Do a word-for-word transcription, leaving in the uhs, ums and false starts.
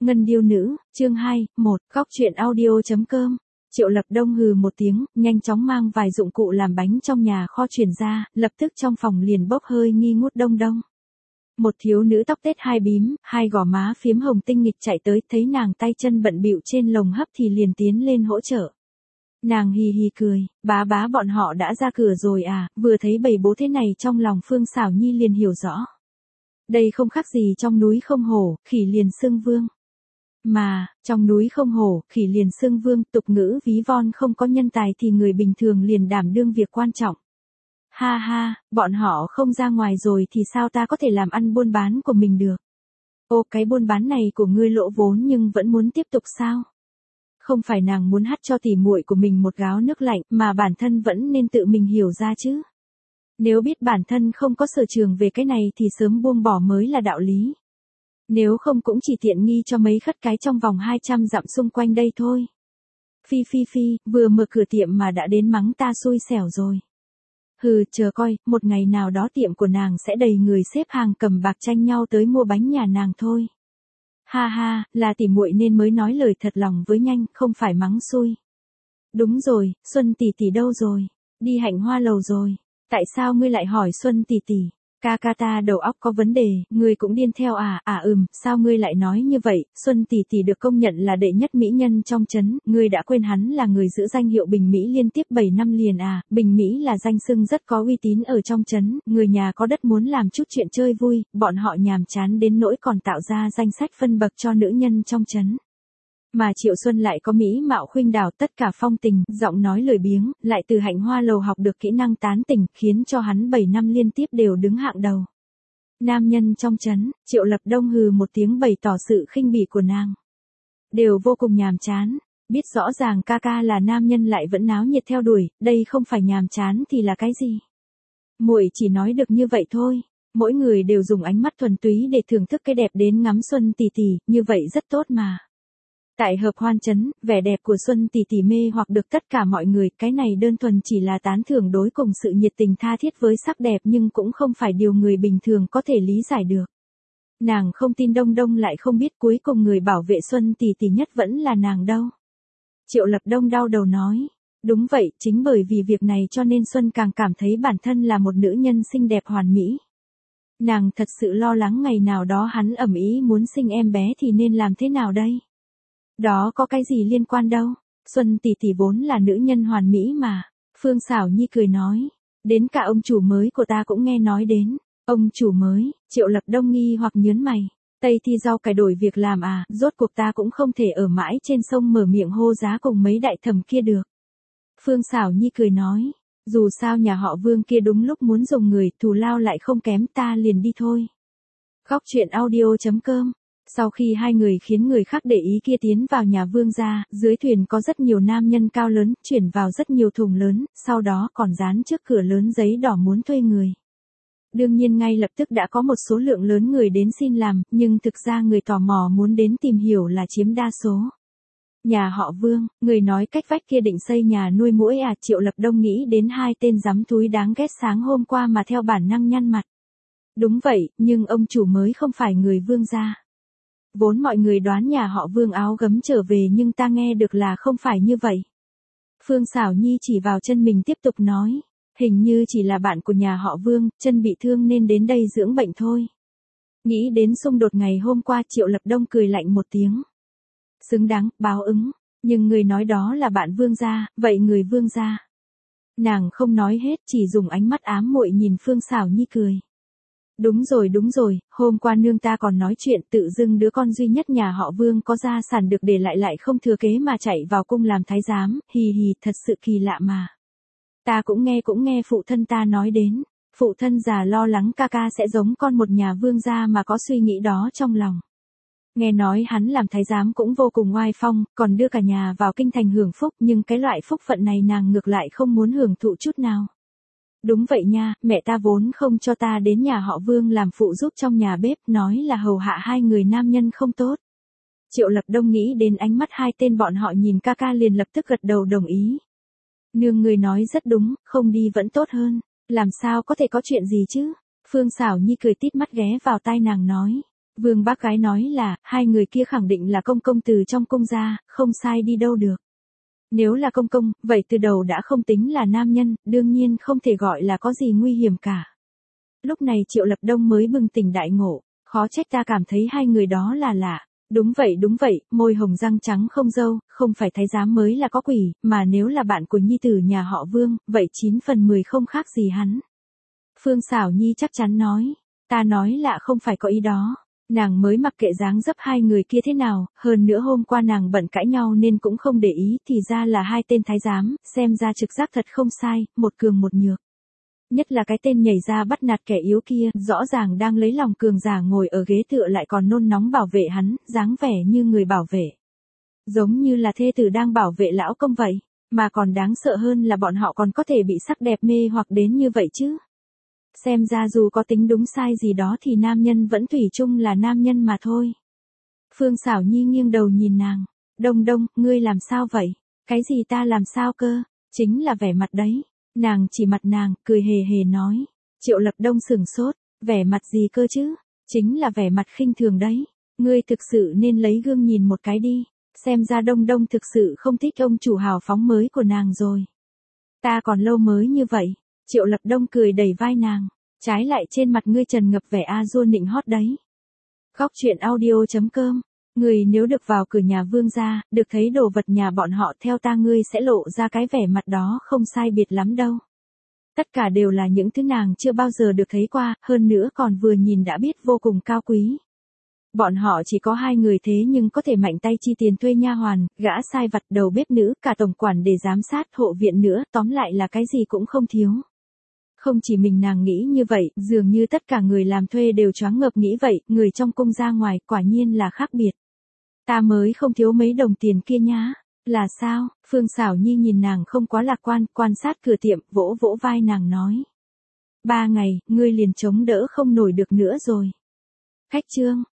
Ngân điêu nữ, chương hai, một, góc truyện audio.com. Triệu Lập Đông hừ một tiếng, nhanh chóng mang vài dụng cụ làm bánh trong nhà kho chuyển ra, lập tức trong phòng liền bốc hơi nghi ngút đông đông. Một thiếu nữ tóc tết hai bím, hai gò má phiếm hồng tinh nghịch chạy tới, thấy nàng tay chân bận bịu trên lồng hấp thì liền tiến lên hỗ trợ. Nàng hì hì cười, bá bá bọn họ đã ra cửa rồi à, vừa thấy bầy bố thế này trong lòng Phương Xảo Nhi liền hiểu rõ. Đây không khác gì trong núi không hổ, khỉ liền xưng vương. Mà, trong núi không hổ, khỉ liền xưng vương, tục ngữ ví von không có nhân tài thì người bình thường liền đảm đương việc quan trọng. Ha ha, bọn họ không ra ngoài rồi thì sao ta có thể làm ăn buôn bán của mình được. Ô, cái buôn bán này của ngươi lỗ vốn nhưng vẫn muốn tiếp tục sao? Không phải nàng muốn hắt cho tỉ muội của mình một gáo nước lạnh mà bản thân vẫn nên tự mình hiểu ra chứ. Nếu biết bản thân không có sở trường về cái này thì sớm buông bỏ mới là đạo lý. Nếu không cũng chỉ tiện nghi cho mấy khất cái trong vòng hai trăm dặm xung quanh đây thôi. Phi phi phi, vừa mở cửa tiệm mà đã đến mắng ta xui xẻo rồi. Hừ, chờ coi, một ngày nào đó tiệm của nàng sẽ đầy người xếp hàng cầm bạc tranh nhau tới mua bánh nhà nàng thôi. Ha ha, là tỉ muội nên mới nói lời thật lòng với nhanh, không phải mắng xui. Đúng rồi, Xuân tỷ tỷ đâu rồi? Đi hạnh hoa lầu rồi. Tại sao ngươi lại hỏi Xuân tỷ tỷ? Ca ca ta đầu óc có vấn đề, ngươi cũng điên theo à? À ừm, sao ngươi lại nói như vậy? Xuân tỷ tỷ được công nhận là đệ nhất mỹ nhân trong trấn, ngươi đã quên hắn là người giữ danh hiệu Bình Mỹ liên tiếp bảy năm liền à? Bình Mỹ là danh xưng rất có uy tín ở trong trấn, người nhà có đất muốn làm chút chuyện chơi vui, bọn họ nhàm chán đến nỗi còn tạo ra danh sách phân bậc cho nữ nhân trong trấn. Mà Triệu Xuân lại có mỹ mạo khuynh đảo, tất cả phong tình, giọng nói lười biếng, lại từ hạnh hoa lầu học được kỹ năng tán tỉnh, khiến cho hắn bảy năm liên tiếp đều đứng hạng đầu. Nam nhân trong trấn, Triệu Lập Đông hừ một tiếng bày tỏ sự khinh bỉ của nàng. Đều vô cùng nhàm chán, biết rõ ràng ca ca là nam nhân lại vẫn náo nhiệt theo đuổi, đây không phải nhàm chán thì là cái gì? Muội chỉ nói được như vậy thôi. Mỗi người đều dùng ánh mắt thuần túy để thưởng thức cái đẹp đến ngắm Xuân tỷ tỷ, như vậy rất tốt mà. Tại Hợp Hoan trấn, vẻ đẹp của Xuân tỷ tỷ mê hoặc được tất cả mọi người, cái này đơn thuần chỉ là tán thưởng đối cùng sự nhiệt tình tha thiết với sắc đẹp nhưng cũng không phải điều người bình thường có thể lý giải được. Nàng không tin Đông Đông lại không biết cuối cùng người bảo vệ Xuân tỷ tỷ nhất vẫn là nàng đâu. Triệu Lập Đông đau đầu nói, đúng vậy, chính bởi vì việc này cho nên Xuân càng cảm thấy bản thân là một nữ nhân xinh đẹp hoàn mỹ. Nàng thật sự lo lắng ngày nào đó hắn ầm ĩ muốn sinh em bé thì nên làm thế nào đây? Đó có cái gì liên quan đâu, Xuân tỷ tỷ vốn là nữ nhân hoàn mỹ mà. Phương Xảo Nhi cười nói, đến cả ông chủ mới của ta cũng nghe nói đến. Ông chủ mới? Triệu Lập Đông nghi hoặc nhớn mày. Tây Thi Rau cải đổi việc làm à, rốt cuộc ta cũng không thể ở mãi trên sông mở miệng hô giá cùng mấy đại thẩm kia được. Phương Xảo Nhi cười nói, dù sao nhà họ Vương kia đúng lúc muốn dùng người, thù lao lại không kém, ta liền đi thôi. Góc truyện audio.com. Sau khi hai người khiến người khác để ý kia tiến vào nhà Vương gia, dưới thuyền có rất nhiều nam nhân cao lớn, chuyển vào rất nhiều thùng lớn, sau đó còn dán trước cửa lớn giấy đỏ muốn thuê người. Đương nhiên ngay lập tức đã có một số lượng lớn người đến xin làm, nhưng thực ra người tò mò muốn đến tìm hiểu là chiếm đa số. Nhà họ Vương, người nói cách vách kia định xây nhà nuôi muỗi à? Triệu Lập Đông nghĩ đến hai tên giám thúi đáng ghét sáng hôm qua mà theo bản năng nhăn mặt. Đúng vậy, nhưng ông chủ mới không phải người Vương gia. Vốn mọi người đoán nhà họ Vương áo gấm trở về nhưng ta nghe được là không phải như vậy. Phương Xảo Nhi chỉ vào chân mình tiếp tục nói, hình như chỉ là bạn của nhà họ Vương, chân bị thương nên đến đây dưỡng bệnh thôi. Nghĩ đến xung đột ngày hôm qua, Triệu Lập Đông cười lạnh một tiếng. Xứng đáng, báo ứng, nhưng người nói đó là bạn Vương gia, vậy người Vương gia. Nàng không nói hết, chỉ dùng ánh mắt ám muội nhìn Phương Xảo Nhi cười. Đúng rồi đúng rồi, hôm qua nương ta còn nói chuyện tự dưng đứa con duy nhất nhà họ Vương có gia sản được để lại lại không thừa kế mà chạy vào cung làm thái giám, hì hì, thật sự kỳ lạ mà. Ta cũng nghe cũng nghe phụ thân ta nói đến, phụ thân già lo lắng ca ca sẽ giống con một nhà Vương gia mà có suy nghĩ đó trong lòng. Nghe nói hắn làm thái giám cũng vô cùng oai phong, còn đưa cả nhà vào kinh thành hưởng phúc, nhưng cái loại phúc phận này nàng ngược lại không muốn hưởng thụ chút nào. Đúng vậy nha, mẹ ta vốn không cho ta đến nhà họ Vương làm phụ giúp trong nhà bếp, nói là hầu hạ hai người nam nhân không tốt. Triệu Lập Đông nghĩ đến ánh mắt hai tên bọn họ nhìn ca ca liền lập tức gật đầu đồng ý. Nương người nói rất đúng, không đi vẫn tốt hơn, làm sao có thể có chuyện gì chứ? Phương Xảo Nhi cười tít mắt ghé vào tai nàng nói. Vương bác gái nói là, hai người kia khẳng định là công công từ trong cung ra, không sai đi đâu được. Nếu là công công, vậy từ đầu đã không tính là nam nhân, đương nhiên không thể gọi là có gì nguy hiểm cả. Lúc này Triệu Lập Đông mới bừng tỉnh đại ngộ, khó trách ta cảm thấy hai người đó là lạ. Đúng vậy đúng vậy, môi hồng răng trắng không râu, không phải thái giám mới là có quỷ, mà nếu là bạn của nhi tử nhà họ Vương, vậy chín phần mười không khác gì hắn. Phương Xảo Nhi chắc chắn nói, ta nói lạ không phải có ý đó. Nàng mới mặc kệ dáng dấp hai người kia thế nào, hơn nữa hôm qua nàng bận cãi nhau nên cũng không để ý, thì ra là hai tên thái giám, xem ra trực giác thật không sai, một cường một nhược. Nhất là cái tên nhảy ra bắt nạt kẻ yếu kia, rõ ràng đang lấy lòng cường giả ngồi ở ghế tựa lại còn nôn nóng bảo vệ hắn, dáng vẻ như người bảo vệ. Giống như là thê tử đang bảo vệ lão công vậy, mà còn đáng sợ hơn là bọn họ còn có thể bị sắc đẹp mê hoặc đến như vậy chứ. Xem ra dù có tính đúng sai gì đó thì nam nhân vẫn thủy chung là nam nhân mà thôi. Phương Xảo Nhi nghiêng đầu nhìn nàng, Đông Đông, ngươi làm sao vậy? Cái gì ta làm sao cơ? Chính là vẻ mặt đấy. Nàng chỉ mặt nàng, cười hề hề nói. Triệu Lập Đông sửng sốt, vẻ mặt gì cơ chứ? Chính là vẻ mặt khinh thường đấy. Ngươi thực sự nên lấy gương nhìn một cái đi. Xem ra Đông Đông thực sự không thích ông chủ hào phóng mới của nàng rồi. Ta còn lâu mới như vậy. Triệu Lập Đông cười đẩy vai nàng. Trái lại trên mặt ngươi trần ngập vẻ a dua nịnh hót đấy. Góc truyện audio chấm com. Người nếu được vào cửa nhà Vương gia, được thấy đồ vật nhà bọn họ, theo ta ngươi sẽ lộ ra cái vẻ mặt đó không sai biệt lắm đâu. Tất cả đều là những thứ nàng chưa bao giờ được thấy qua, hơn nữa còn vừa nhìn đã biết vô cùng cao quý. Bọn họ chỉ có hai người thế nhưng có thể mạnh tay chi tiền thuê nha hoàn, gã sai vặt, đầu bếp nữ, cả tổng quản để giám sát, hộ viện nữa, tóm lại là cái gì cũng không thiếu. Không chỉ mình nàng nghĩ như vậy, dường như tất cả người làm thuê đều choáng ngợp nghĩ vậy, người trong cung ra ngoài, quả nhiên là khác biệt. Ta mới không thiếu mấy đồng tiền kia nhá. Là sao? Phương Xảo Nhi nhìn nàng không quá lạc quan, quan sát cửa tiệm, vỗ vỗ vai nàng nói. Ba ngày, ngươi liền chống đỡ không nổi được nữa rồi. Khách trương,